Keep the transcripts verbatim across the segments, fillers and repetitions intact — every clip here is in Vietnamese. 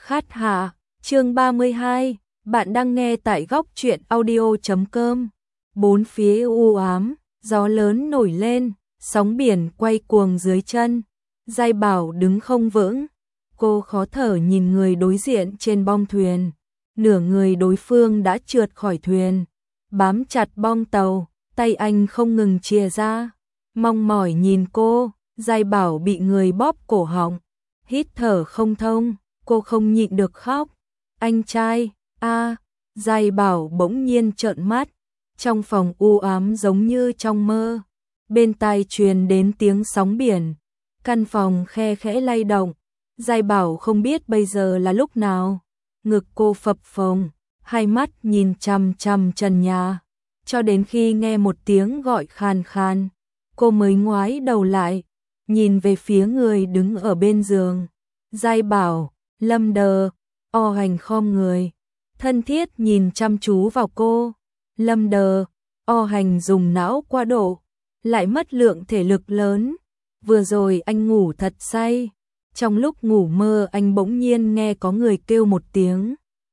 Khát hạ, chương ba mươi hai, bạn đang nghe tại góc truyện audio chấm com. Bốn phía u ám, gió lớn nổi lên, sóng biển quay cuồng dưới chân. Giai Bảo đứng không vững, cô khó thở nhìn người đối diện trên bong thuyền. Nửa người đối phương đã trượt khỏi thuyền, bám chặt bong tàu, tay anh không ngừng chìa ra. Mong mỏi nhìn cô, Giai Bảo bị người bóp cổ họng, hít thở không thông. Cô không nhịn được khóc. Anh trai, a, Giai Bảo bỗng nhiên trợn mắt. Trong phòng u ám giống như trong mơ. Bên tai truyền đến tiếng sóng biển. Căn phòng khe khẽ lay động. Giai Bảo không biết bây giờ là lúc nào. Ngực cô phập phồng, hai mắt nhìn chằm chằm trần nhà. Cho đến khi nghe một tiếng gọi khàn khàn, cô mới ngoái đầu lại, nhìn về phía người đứng ở bên giường. Giai Bảo, Lâm Đờ, O Hành khom người, thân thiết nhìn chăm chú vào cô. Lâm Đờ, O Hành dùng não quá độ, lại mất lượng thể lực lớn. Vừa rồi anh ngủ thật say, trong lúc ngủ mơ anh bỗng nhiên nghe có người kêu một tiếng.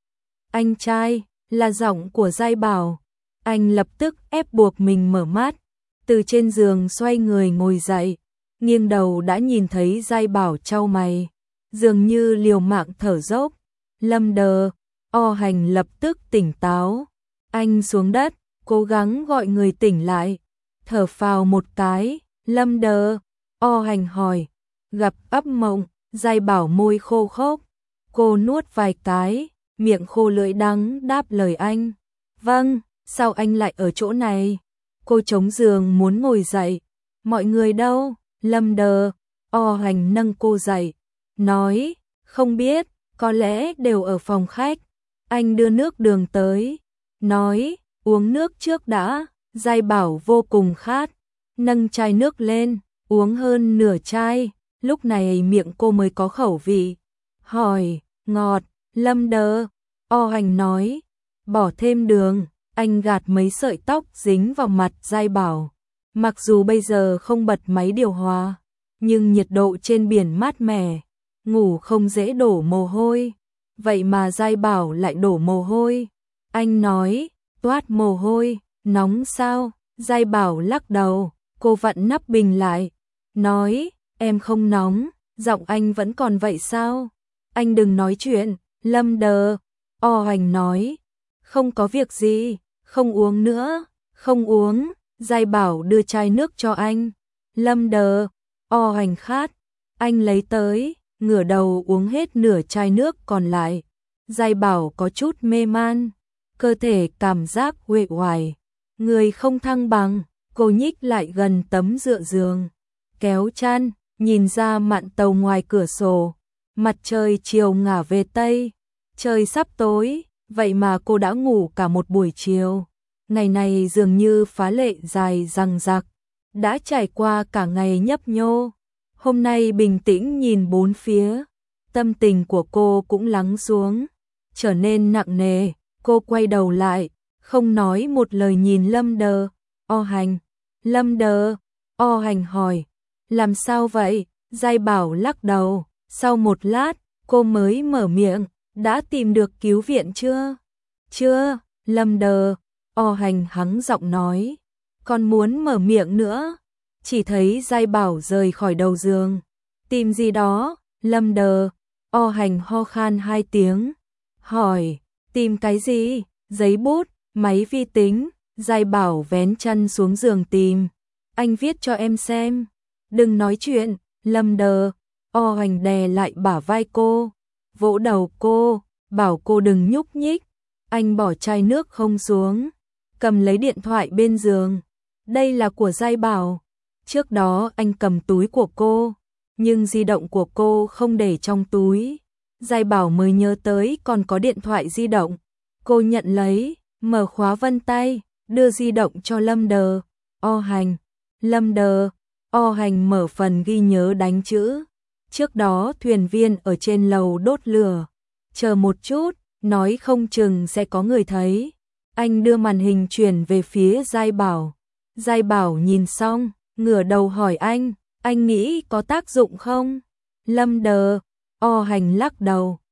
Anh trai, là giọng của Giai Bảo. Anh lập tức ép buộc mình mở mắt, từ trên giường xoay người ngồi dậy, nghiêng đầu đã nhìn thấy Giai Bảo chau mày, dường như liều mạng thở dốc. Lâm Đờ, O Hành lập tức tỉnh táo. Anh xuống đất, cố gắng gọi người tỉnh lại, thở phào một cái. Lâm Đờ, O Hành hỏi, gặp ấp mộng. Giai Bảo môi khô khốc, cô nuốt vài cái, miệng khô lưỡi đắng đáp lời anh. Vâng, sao anh lại ở chỗ này? Cô chống giường muốn ngồi dậy. Mọi người đâu? Lâm Đờ, O Hành nâng cô dậy, nói, không biết, có lẽ đều ở phòng khách. Anh đưa nước đường tới, nói, uống nước trước đã. Giai Bảo vô cùng khát, nâng chai nước lên, uống hơn nửa chai, lúc này miệng cô mới có khẩu vị. Hỏi, ngọt. Lâm Đờ, O Hành nói, bỏ thêm đường. Anh gạt mấy sợi tóc dính vào mặt Giai Bảo. Mặc dù bây giờ không bật máy điều hòa, nhưng nhiệt độ trên biển mát mẻ, ngủ không dễ đổ mồ hôi. Vậy mà Giai Bảo lại đổ mồ hôi. Anh nói, toát mồ hôi, nóng sao? Giai Bảo lắc đầu, cô vặn nắp bình lại, nói, em không nóng. Giọng anh vẫn còn vậy sao? Anh đừng nói chuyện. Lâm Đờ, O Hành nói, không có việc gì, không uống nữa. Không uống. Giai Bảo đưa chai nước cho anh. Lâm Đờ, O Hành khát, anh lấy tới, ngửa đầu uống hết nửa chai nước còn lại. Giai Bảo có chút mê man, cơ thể cảm giác uể oải, người không thăng bằng. Cô nhích lại gần tấm dựa giường, kéo chăn, nhìn ra mạn tàu ngoài cửa sổ. Mặt trời chiều ngả về tây, trời sắp tối, vậy mà cô đã ngủ cả một buổi chiều. Ngày này dường như phá lệ dài dằng dặc, đã trải qua cả ngày nhấp nhô. Hôm nay bình tĩnh nhìn bốn phía, tâm tình của cô cũng lắng xuống, trở nên nặng nề. Cô quay đầu lại, không nói một lời nhìn Lâm Đờ, O Hành. Lâm Đờ, O Hành hỏi, làm sao vậy? Giai Bảo lắc đầu, sau một lát, cô mới mở miệng, đã tìm được cứu viện chưa? Chưa. Lâm Đờ, O Hành hắng giọng nói, còn muốn mở miệng nữa. Chỉ thấy Giai Bảo rời khỏi đầu giường, tìm gì đó. Lâm Đờ, O Hành ho khan hai tiếng, hỏi, tìm cái gì? Giấy bút, máy vi tính. Giai Bảo vén chăn xuống giường tìm, anh viết cho em xem. Đừng nói chuyện. Lâm Đờ, O Hành đè lại bả vai cô, vỗ đầu cô, bảo cô đừng nhúc nhích. Anh bỏ chai nước không xuống, cầm lấy điện thoại bên giường. Đây là của Giai Bảo. Trước đó anh cầm túi của cô, nhưng di động của cô không để trong túi. Giai Bảo mới nhớ tới còn có điện thoại di động. Cô nhận lấy, mở khóa vân tay, đưa di động cho Lâm Đờ, O Hành. Lâm Đờ, O Hành mở phần ghi nhớ đánh chữ. Trước đó thuyền viên ở trên lầu đốt lửa, chờ một chút, nói không chừng sẽ có người thấy. Anh đưa màn hình chuyển về phía Giai Bảo. Giai Bảo nhìn xong, ngửa đầu hỏi anh, anh nghĩ có tác dụng không? Lâm Đờ, O Hành lắc đầu,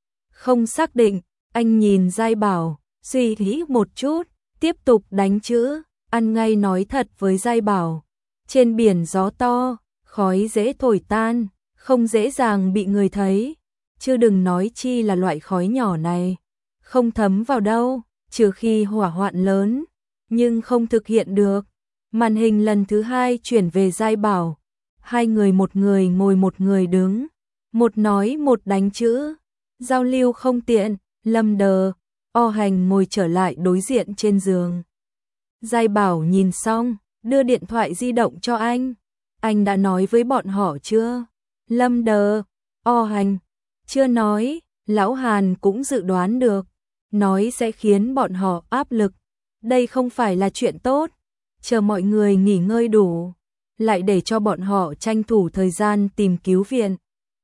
Không xác định, anh nhìn Giai Bảo, suy nghĩ một chút, tiếp tục đánh chữ, ăn ngay nói thật với Giai Bảo. Trên biển gió to, khói dễ thổi tan, không dễ dàng bị người thấy, chứ đừng nói chi là loại khói nhỏ này. Không thấm vào đâu, trừ khi hỏa hoạn lớn, nhưng không thực hiện được. Màn hình lần thứ hai chuyển về Giai Bảo. Hai người một người ngồi một người đứng, một nói một đánh chữ, giao lưu không tiện. Lâm Đờ, O Hành ngồi trở lại đối diện trên giường. Giai Bảo nhìn xong, đưa điện thoại di động cho anh. Anh đã nói với bọn họ chưa? Lâm Đờ, O Hành, chưa nói. Lão Hàn cũng dự đoán được, nói sẽ khiến bọn họ áp lực. Đây không phải là chuyện tốt. Chờ mọi người nghỉ ngơi đủ, lại để cho bọn họ tranh thủ thời gian tìm cứu viện.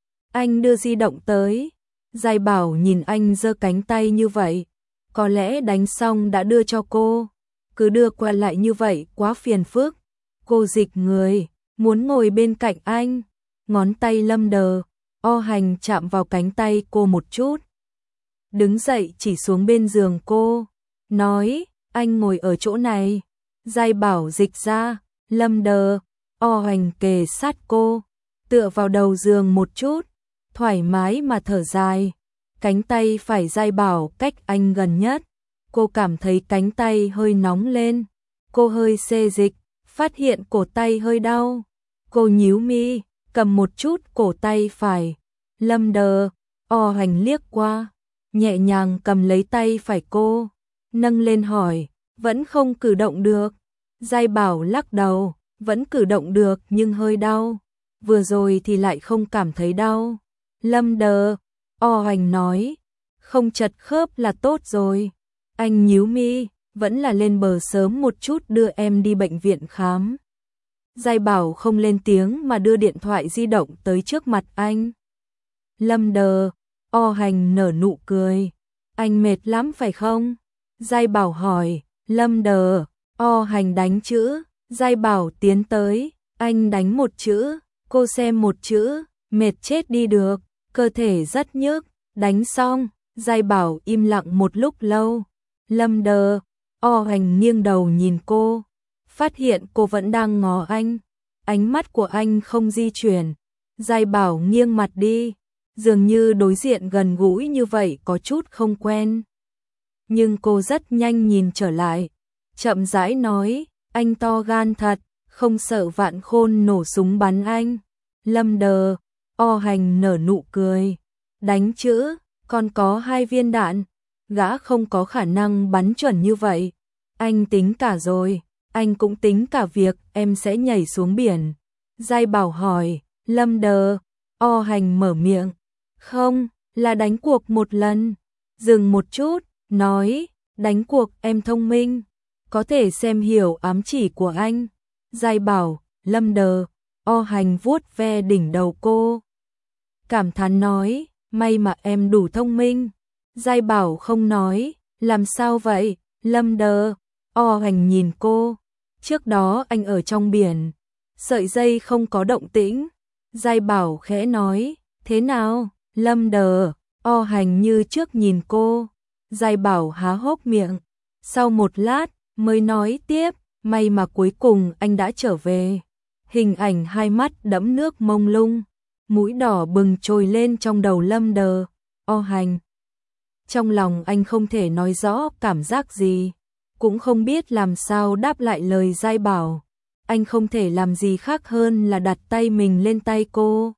Anh đưa di động tới. Giai Bảo nhìn anh giơ cánh tay như vậy, có lẽ đánh xong đã đưa cho cô, cứ đưa qua lại như vậy quá phiền phức. Cô dịch người, muốn ngồi bên cạnh anh, ngón tay Lâm Đờ, O Hành chạm vào cánh tay cô một chút. Đứng dậy chỉ xuống bên giường cô, nói, anh ngồi ở chỗ này. Giai Bảo dịch ra, Lâm Đờ, O Hành kề sát cô, tựa vào đầu giường một chút, thoải mái mà thở dài. Cánh tay phải Giai Bảo cách anh gần nhất, cô cảm thấy cánh tay hơi nóng lên. Cô hơi xê dịch, phát hiện cổ tay hơi đau. Cô nhíu mi, cầm một chút cổ tay phải. Lâm Đờ, O Hành liếc qua, nhẹ nhàng cầm lấy tay phải cô, nâng lên hỏi, vẫn không cử động được. Giai Bảo lắc đầu, vẫn cử động được nhưng hơi đau. Vừa rồi thì lại không cảm thấy đau. Lâm Đờ, O Hành nói, không chật khớp là tốt rồi. Anh nhíu mi, vẫn là lên bờ sớm một chút đưa em đi bệnh viện khám. Giai Bảo không lên tiếng mà đưa điện thoại di động tới trước mặt anh. Lâm Đờ, O Hành nở nụ cười. Anh mệt lắm phải không? Giai Bảo hỏi. Lâm Đờ, O Hành đánh chữ. Giai Bảo tiến tới, anh đánh một chữ, cô xem một chữ, mệt chết đi được, cơ thể rất nhức. Đánh xong, Giai Bảo im lặng một lúc lâu. Lâm Đờ, O Hành nghiêng đầu nhìn cô, phát hiện cô vẫn đang ngó anh. Ánh mắt của anh không di chuyển. Giai Bảo nghiêng mặt đi, dường như đối diện gần gũi như vậy có chút không quen. Nhưng cô rất nhanh nhìn trở lại, chậm rãi nói, anh to gan thật, không sợ Vạn Khôn nổ súng bắn anh. Lâm Đờ, O Hành nở nụ cười, đánh chữ, còn có hai viên đạn, gã không có khả năng bắn chuẩn như vậy. Anh tính cả rồi, anh cũng tính cả việc em sẽ nhảy xuống biển. Giai Bảo hỏi. Lâm Đờ, O Hành mở miệng, không, là đánh cuộc một lần. Dừng một chút, nói, đánh cuộc em thông minh, có thể xem hiểu ám chỉ của anh. Giai Bảo, Lâm Đờ, O Hành vuốt ve đỉnh đầu cô, cảm thán nói, may mà em đủ thông minh. Giai Bảo không nói, làm sao vậy? Lâm Đờ, O Hành nhìn cô, trước đó anh ở trong biển, sợi dây không có động tĩnh. Giai Bảo khẽ nói, thế nào? Lâm Đờ, O Hành như trước nhìn cô. Giai Bảo há hốc miệng, sau một lát mới nói tiếp, may mà cuối cùng anh đã trở về. Hình ảnh hai mắt đẫm nước mông lung, mũi đỏ bừng trồi lên trong đầu Lâm Đờ, O Hành. Trong lòng anh không thể nói rõ cảm giác gì, cũng không biết làm sao đáp lại lời Giai Bảo. Anh không thể làm gì khác hơn là đặt tay mình lên tay cô.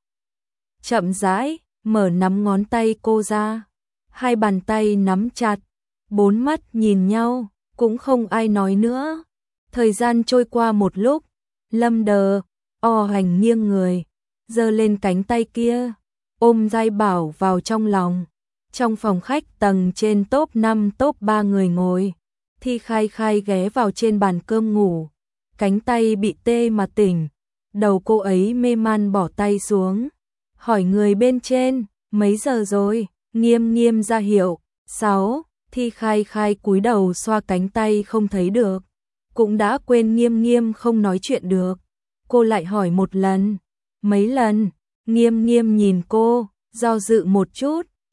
Chậm rãi, mở nắm ngón tay cô ra. Hai bàn tay nắm chặt, bốn mắt nhìn nhau, cũng không ai nói nữa. Thời gian trôi qua một lúc, Lâm Đờ, O Hành nghiêng người, giơ lên cánh tay kia, ôm Giai Bảo vào trong lòng. Trong phòng khách tầng trên top năm top ba người ngồi, Thi Khai Khai ghé vào trên bàn cơm ngủ, cánh tay bị tê mà tỉnh, đầu cô ấy mê man bỏ tay xuống, hỏi người bên trên, mấy giờ rồi? Nghiêm Nghiêm ra hiệu, sáu. Thi Khai Khai cúi đầu xoa cánh tay không thấy được, cũng đã quên Nghiêm Nghiêm không nói chuyện được. Cô lại hỏi một lần, mấy lần? Nghiêm Nghiêm nhìn cô, do dự một chút,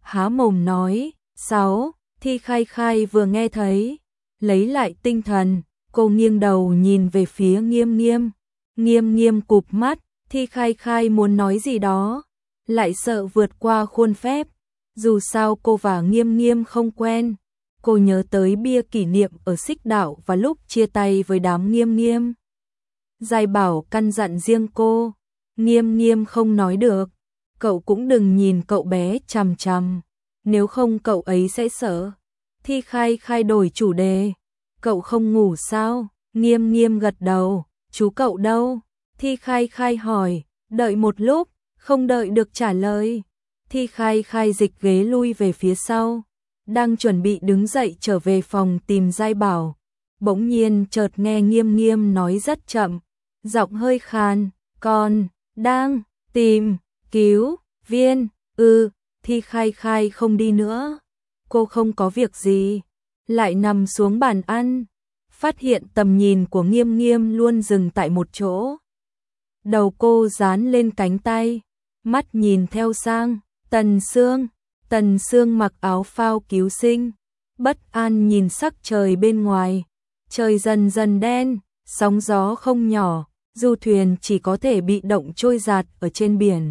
há mồm nói, sáu, Thi Khai Khai vừa nghe thấy, lấy lại tinh thần, cô nghiêng đầu nhìn về phía Nghiêm Nghiêm. Nghiêm Nghiêm cụp mắt, Thi Khai Khai muốn nói gì đó, lại sợ vượt qua khuôn phép. Dù sao cô và Nghiêm Nghiêm không quen. Cô nhớ tới bia kỷ niệm ở Xích Đạo và lúc chia tay với đám Nghiêm Nghiêm. Giai Bảo căn dặn riêng cô, Nghiêm Nghiêm không nói được, cậu cũng đừng nhìn cậu bé chằm chằm, nếu không cậu ấy sẽ sợ. Thi Khai Khai đổi chủ đề, cậu không ngủ sao? Nghiêm Nghiêm gật đầu, chú cậu đâu? Thi Khai Khai hỏi, đợi một lúc, không đợi được trả lời. Thi Khai Khai dịch ghế lui về phía sau, đang chuẩn bị đứng dậy trở về phòng tìm Giai Bảo. Bỗng nhiên chợt nghe Nghiêm Nghiêm nói rất chậm, giọng hơi khàn, con đang tìm cứu viên. Ừ, Thi Khai Khai không đi nữa. Cô không có việc gì, lại nằm xuống bàn ăn, phát hiện tầm nhìn của Nghiêm Nghiêm luôn dừng tại một chỗ. Đầu cô dán lên cánh tay, mắt nhìn theo sang Tần Sương. Tần Sương mặc áo phao cứu sinh, bất an nhìn sắc trời bên ngoài. Trời dần dần đen, sóng gió không nhỏ, du thuyền chỉ có thể bị động trôi giạt ở trên biển.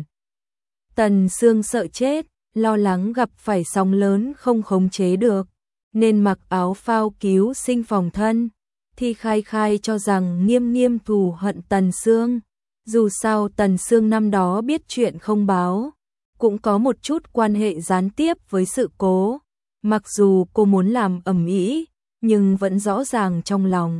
Tần Sương sợ chết, lo lắng gặp phải sóng lớn không khống chế được, nên mặc áo phao cứu sinh phòng thân. Thi Khai Khai cho rằng Nghiêm Nghiêm thù hận Tần Sương. Dù sao Tần Sương năm đó biết chuyện không báo, cũng có một chút quan hệ gián tiếp với sự cố. Mặc dù cô muốn làm ầm ĩ, nhưng vẫn rõ ràng trong lòng.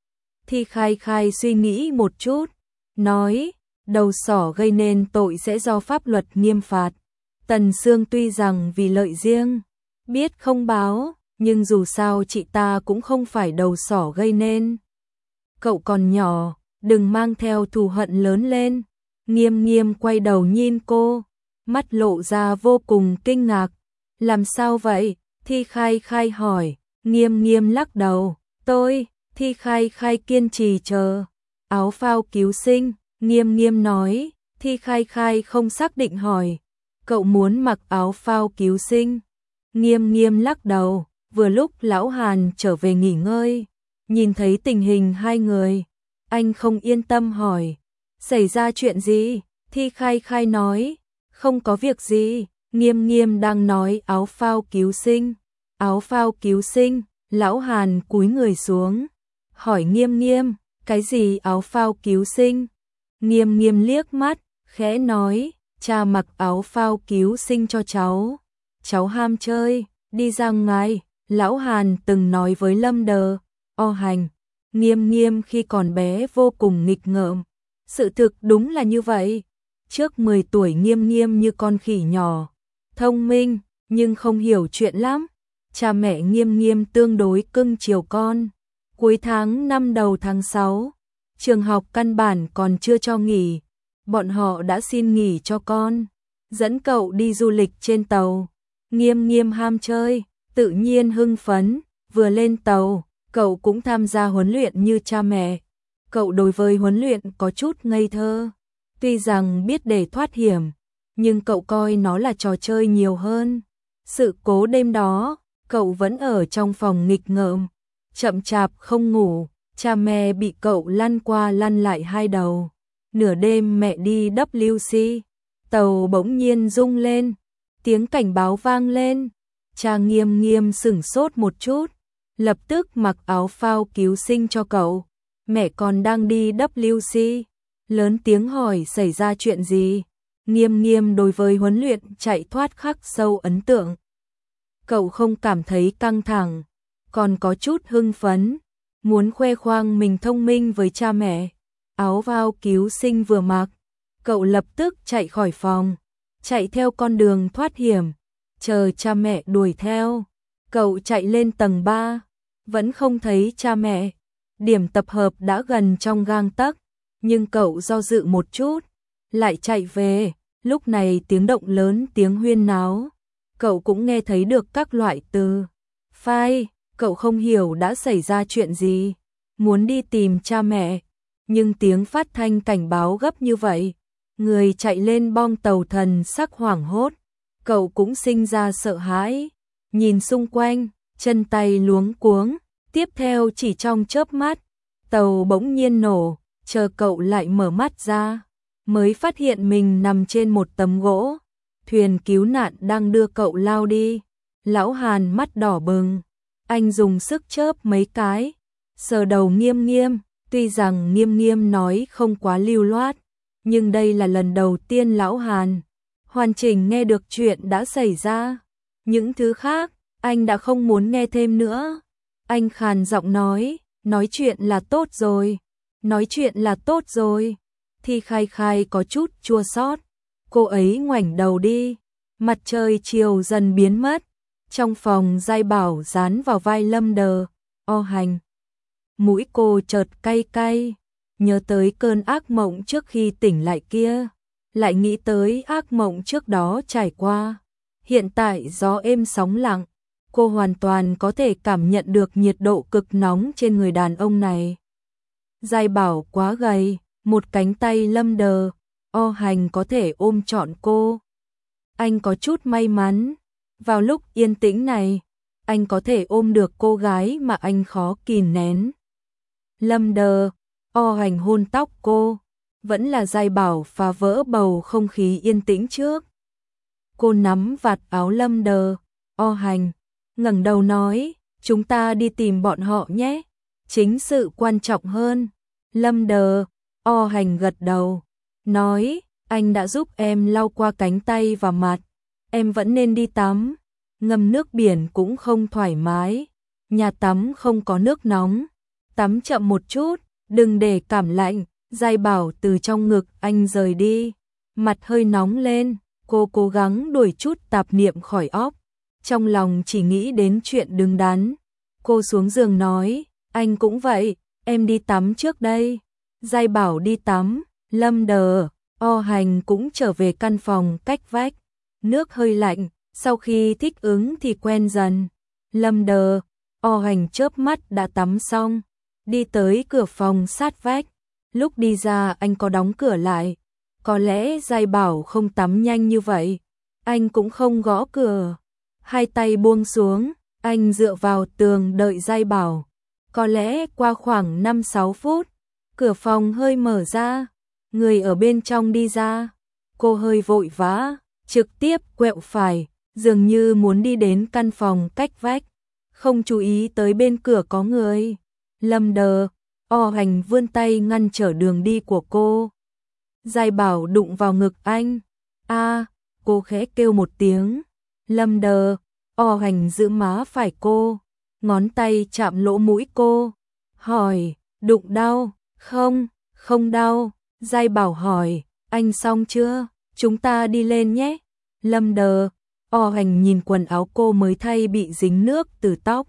Thi Khai Khai suy nghĩ một chút, nói, đầu sỏ gây nên tội sẽ do pháp luật nghiêm phạt. Tần Sương tuy rằng vì lợi riêng, biết không báo, nhưng dù sao chị ta cũng không phải đầu sỏ gây nên. Cậu còn nhỏ, đừng mang theo thù hận lớn lên. Nghiêm Nghiêm quay đầu nhìn cô, mắt lộ ra vô cùng kinh ngạc. Làm sao vậy? Thi Khai Khai hỏi. Nghiêm Nghiêm lắc đầu. Tôi, Thi Khai Khai kiên trì chờ. Áo phao cứu sinh, Nghiêm Nghiêm nói. Thi Khai Khai không xác định hỏi. Cậu muốn mặc áo phao cứu sinh? Nghiêm Nghiêm lắc đầu. Vừa lúc Lão Hàn trở về nghỉ ngơi, nhìn thấy tình hình hai người, anh không yên tâm hỏi. Xảy ra chuyện gì? Thi Khai Khai nói. Không có việc gì. Nghiêm Nghiêm đang nói áo phao cứu sinh. Áo phao cứu sinh. Lão Hàn cúi người xuống, hỏi Nghiêm Nghiêm, cái gì áo phao cứu sinh? Nghiêm Nghiêm liếc mắt, khẽ nói, cha mặc áo phao cứu sinh cho cháu. Cháu ham chơi, đi ra ngoài. Lão Hàn từng nói với Lâm Đờ, O Hành, Nghiêm Nghiêm khi còn bé vô cùng nghịch ngợm. Sự thực đúng là như vậy. Trước mười tuổi Nghiêm Nghiêm như con khỉ nhỏ, thông minh, nhưng không hiểu chuyện lắm. Cha mẹ Nghiêm Nghiêm tương đối cưng chiều con. Cuối tháng năm đầu tháng sáu, trường học căn bản còn chưa cho nghỉ. Bọn họ đã xin nghỉ cho con, dẫn cậu đi du lịch trên tàu. Nghiêm Nghiêm ham chơi, tự nhiên hưng phấn, vừa lên tàu, cậu cũng tham gia huấn luyện như cha mẹ. Cậu đối với huấn luyện có chút ngây thơ, tuy rằng biết để thoát hiểm, nhưng cậu coi nó là trò chơi nhiều hơn. Sự cố đêm đó, cậu vẫn ở trong phòng nghịch ngợm, chậm chạp không ngủ, cha mẹ bị cậu lăn qua lăn lại hai đầu. Nửa đêm mẹ đi W C, tàu bỗng nhiên rung lên, tiếng cảnh báo vang lên. Cha Nghiêm Nghiêm sửng sốt một chút, lập tức mặc áo phao cứu sinh cho cậu. Mẹ còn đang đi W C, lớn tiếng hỏi xảy ra chuyện gì. Nghiêm Nghiêm đối với huấn luyện chạy thoát khắc sâu ấn tượng. Cậu không cảm thấy căng thẳng, còn có chút hưng phấn, muốn khoe khoang mình thông minh với cha mẹ. Áo phao cứu sinh vừa mặc, cậu lập tức chạy khỏi phòng, chạy theo con đường thoát hiểm, chờ cha mẹ đuổi theo. Cậu chạy lên tầng ba, vẫn không thấy cha mẹ. Điểm tập hợp đã gần trong gang tấc, nhưng cậu do dự một chút, lại chạy về. Lúc này tiếng động lớn, tiếng huyên náo, cậu cũng nghe thấy được các loại từ. Phai, cậu không hiểu đã xảy ra chuyện gì, muốn đi tìm cha mẹ, nhưng tiếng phát thanh cảnh báo gấp như vậy, người chạy lên bong tàu thần sắc hoảng hốt. cậu cũng sinh ra sợ hãi, nhìn xung quanh, chân tay luống cuống, tiếp theo chỉ trong chớp mắt, tàu bỗng nhiên nổ, chờ cậu lại mở mắt ra, mới phát hiện mình nằm trên một tấm gỗ, thuyền cứu nạn đang đưa cậu lao đi. Lão Hàn mắt đỏ bừng, anh dùng sức chớp mấy cái, sờ đầu Nghiêm Nghiêm, tuy rằng Nghiêm Nghiêm nói không quá lưu loát, nhưng đây là lần đầu tiên Lão Hàn hoàn chỉnh nghe được chuyện đã xảy ra. Những thứ khác, anh đã không muốn nghe thêm nữa. Anh khàn giọng nói, nói chuyện là tốt rồi, nói chuyện là tốt rồi. Thi Khai Khai có chút chua xót, cô ấy ngoảnh đầu đi, mặt trời chiều dần biến mất. Trong phòng Giai Bảo dán vào vai Lâm Đờ, O Hành. Mũi cô chợt cay cay, nhớ tới cơn ác mộng trước khi tỉnh lại kia, lại nghĩ tới ác mộng trước đó trải qua. Hiện tại gió êm sóng lặng, cô hoàn toàn có thể cảm nhận được nhiệt độ cực nóng trên người đàn ông này. Giai Bảo quá gầy, một cánh tay Lâm Đờ, O Hành có thể ôm trọn cô. Anh có chút may mắn, vào lúc yên tĩnh này, anh có thể ôm được cô gái mà anh khó kìm nén. Lâm Đờ, O Hành hôn tóc cô, vẫn là Giai Bảo phá vỡ bầu không khí yên tĩnh trước. Cô nắm vạt áo Lâm Đờ, O Hành, ngẩng đầu nói, chúng ta đi tìm bọn họ nhé, chính sự quan trọng hơn. Lâm Đờ, O Hành gật đầu, nói, anh đã giúp em lau qua cánh tay và mặt, em vẫn nên đi tắm, ngâm nước biển cũng không thoải mái, nhà tắm không có nước nóng, tắm chậm một chút, đừng để cảm lạnh. Giai Bảo từ trong ngực anh rời đi, mặt hơi nóng lên, cô cố gắng đuổi chút tạp niệm khỏi óc, trong lòng chỉ nghĩ đến chuyện đứng đắn. Cô xuống giường nói, anh cũng vậy, em đi tắm trước đây. Giai Bảo đi tắm, Lâm Đờ, O Hành cũng trở về căn phòng cách vách. Nước hơi lạnh, sau khi thích ứng thì quen dần. Lâm Đờ, O Hành chớp mắt đã tắm xong, đi tới cửa phòng sát vách. Lúc đi ra anh có đóng cửa lại, có lẽ Giai Bảo không tắm nhanh như vậy. Anh cũng không gõ cửa, hai tay buông xuống, anh dựa vào tường đợi Giai Bảo. Có lẽ qua khoảng năm sáu phút, cửa phòng hơi mở ra, người ở bên trong đi ra. Cô hơi vội vã, trực tiếp quẹo phải, dường như muốn đi đến căn phòng cách vách, không chú ý tới bên cửa có người. Lâm Đờ, O Hành vươn tay ngăn trở đường đi của cô. Giai Bảo đụng vào ngực anh. A, à, cô khẽ kêu một tiếng. Lâm Đờ, O Hành giữ má phải cô, ngón tay chạm lỗ mũi cô, hỏi, đụng đau? Không, không đau. Giai Bảo hỏi, anh xong chưa? Chúng ta đi lên nhé. Lâm Đờ, O Hành nhìn quần áo cô mới thay bị dính nước từ tóc.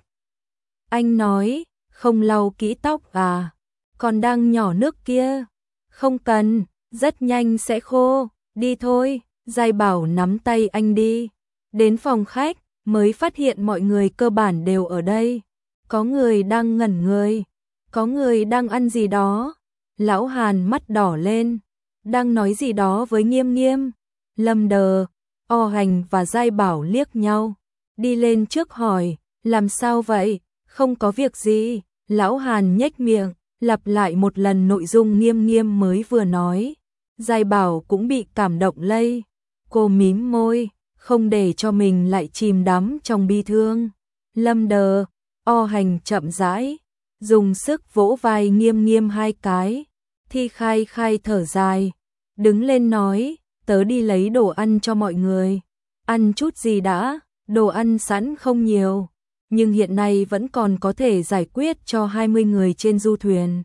Anh nói, không lau kỹ tóc à? Còn đang nhỏ nước kia. Không cần, rất nhanh sẽ khô, đi thôi. Giai Bảo nắm tay anh đi. Đến phòng khách, mới phát hiện mọi người cơ bản đều ở đây. Có người đang ngẩn người, có người đang ăn gì đó. Lão Hàn mắt đỏ lên, đang nói gì đó với Nghiêm Nghiêm. Lâm Đờ, O Hành và Giai Bảo liếc nhau, đi lên trước hỏi, làm sao vậy? Không có việc gì. Lão Hàn nhếch miệng, lặp lại một lần nội dung Nghiêm Nghiêm mới vừa nói. Giai Bảo cũng bị cảm động lây, cô mím môi, không để cho mình lại chìm đắm trong bi thương. Lâm Đờ, O Hành chậm rãi, dùng sức vỗ vai Nghiêm Nghiêm hai cái. Thi Khai Khai thở dài, đứng lên nói, tớ đi lấy đồ ăn cho mọi người. Ăn chút gì đã, đồ ăn sẵn không nhiều, nhưng hiện nay vẫn còn có thể giải quyết cho hai mươi người trên du thuyền.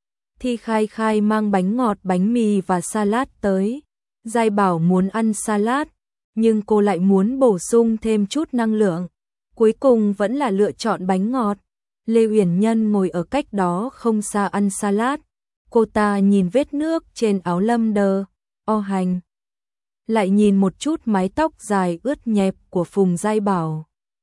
Thi Khai Khai mang bánh ngọt, bánh mì và salad tới. Giai Bảo muốn ăn salad, nhưng cô lại muốn bổ sung thêm chút năng lượng. Cuối cùng vẫn là lựa chọn bánh ngọt. Lê Uyển Nhân ngồi ở cách đó không xa ăn salad. Cô ta nhìn vết nước trên áo Lâm Đờ, O Hành, lại nhìn một chút mái tóc dài ướt nhẹp của Phùng Giai Bảo.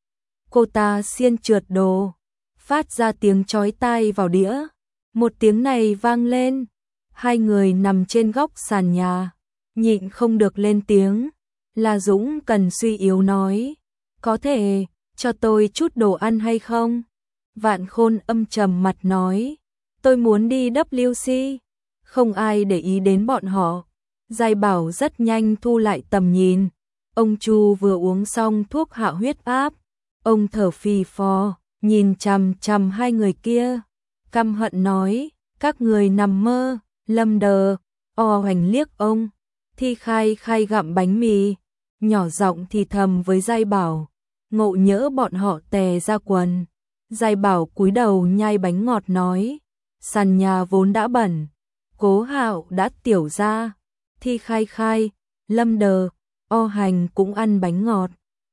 Cô ta xiên trượt đồ, phát ra tiếng chói tai vào đĩa. Một tiếng này vang lên, hai người nằm trên góc sàn nhà, nhịn không được lên tiếng. La Dũng cần suy yếu nói, có thể cho tôi chút đồ ăn hay không? Vạn Khôn âm trầm mặt nói, tôi muốn đi W C, không ai để ý đến bọn họ. Giai Bảo rất nhanh thu lại tầm nhìn, ông Chu vừa uống xong thuốc hạ huyết áp, ông thở phì phò, nhìn chằm chằm hai người kia, căm hận nói, các người nằm mơ. Lâm Đờ, o hoành liếc ông, Thi Khai Khai gặm bánh mì, nhỏ giọng thì thầm với Giai Bảo, ngộ nhỡ bọn họ tè ra quần. Giai Bảo cúi đầu nhai bánh ngọt nói, sàn nhà vốn đã bẩn, Cố Hạo đã tiểu ra. Thi Khai Khai, Lâm Đờ, o hành cũng ăn bánh ngọt.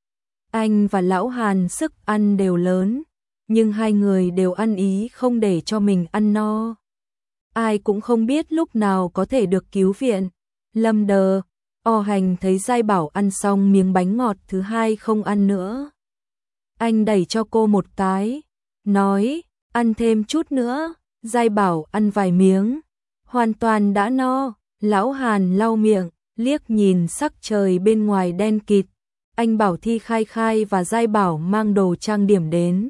Anh và Lão Hàn sức ăn đều lớn, nhưng hai người đều ăn ý không để cho mình ăn no. Ai cũng không biết lúc nào có thể được cứu viện. Lâm Đờ, o hành thấy Giai Bảo ăn xong miếng bánh ngọt thứ hai không ăn nữa. Anh đẩy cho cô một cái, nói, ăn thêm chút nữa. Giai Bảo ăn vài miếng, hoàn toàn đã no. Lão Hàn lau miệng, liếc nhìn sắc trời bên ngoài đen kịt. Anh bảo Thi Khai Khai và Giai Bảo mang đồ trang điểm đến.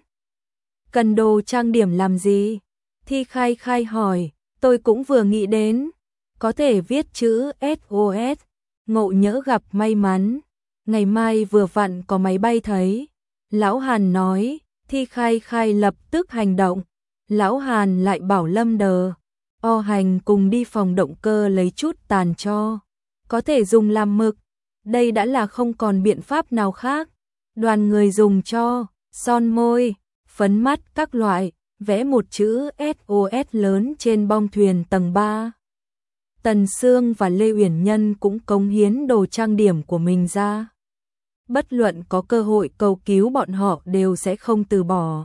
Cần đồ trang điểm làm gì? Thi Khai Khai hỏi, tôi cũng vừa nghĩ đến, có thể viết chữ S O S, ngộ nhỡ gặp may mắn, ngày mai vừa vặn có máy bay thấy. Lão Hàn nói, Thi Khai Khai lập tức hành động. Lão Hàn lại bảo Lâm Đờ, o hành cùng đi phòng động cơ lấy chút tàn tro, có thể dùng làm mực. Đây đã là không còn biện pháp nào khác. Đoàn người dùng cho, son môi, phấn mắt các loại, vẽ một chữ S O S lớn trên bong thuyền tầng ba. Tần Sương và Lê Uyển Nhân cũng cống hiến đồ trang điểm của mình ra. Bất luận có cơ hội cầu cứu bọn họ đều sẽ không từ bỏ.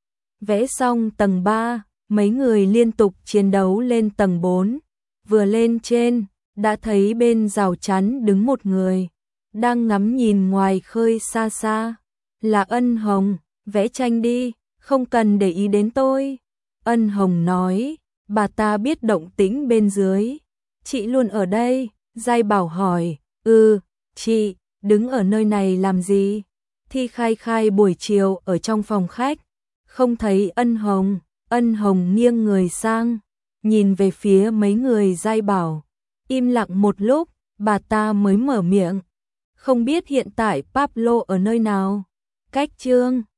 Vẽ xong tầng ba, mấy người liên tục chiến đấu lên tầng bốn. Vừa lên trên, đã thấy bên rào chắn đứng một người, đang ngắm nhìn ngoài khơi xa xa. Là Ân Hồng, vẽ tranh đi, không cần để ý đến tôi. Ân Hồng nói, bà ta biết động tĩnh bên dưới. Chị luôn ở đây. Giai Bảo hỏi, ừ, chị, đứng ở nơi này làm gì? Thi Khai Khai buổi chiều ở trong phòng khách, không thấy Ân Hồng. Ân Hồng nghiêng người sang, nhìn về phía mấy người Giai Bảo. Im lặng một lúc, bà ta mới mở miệng. Không biết hiện tại Pablo ở nơi nào? Cách Trương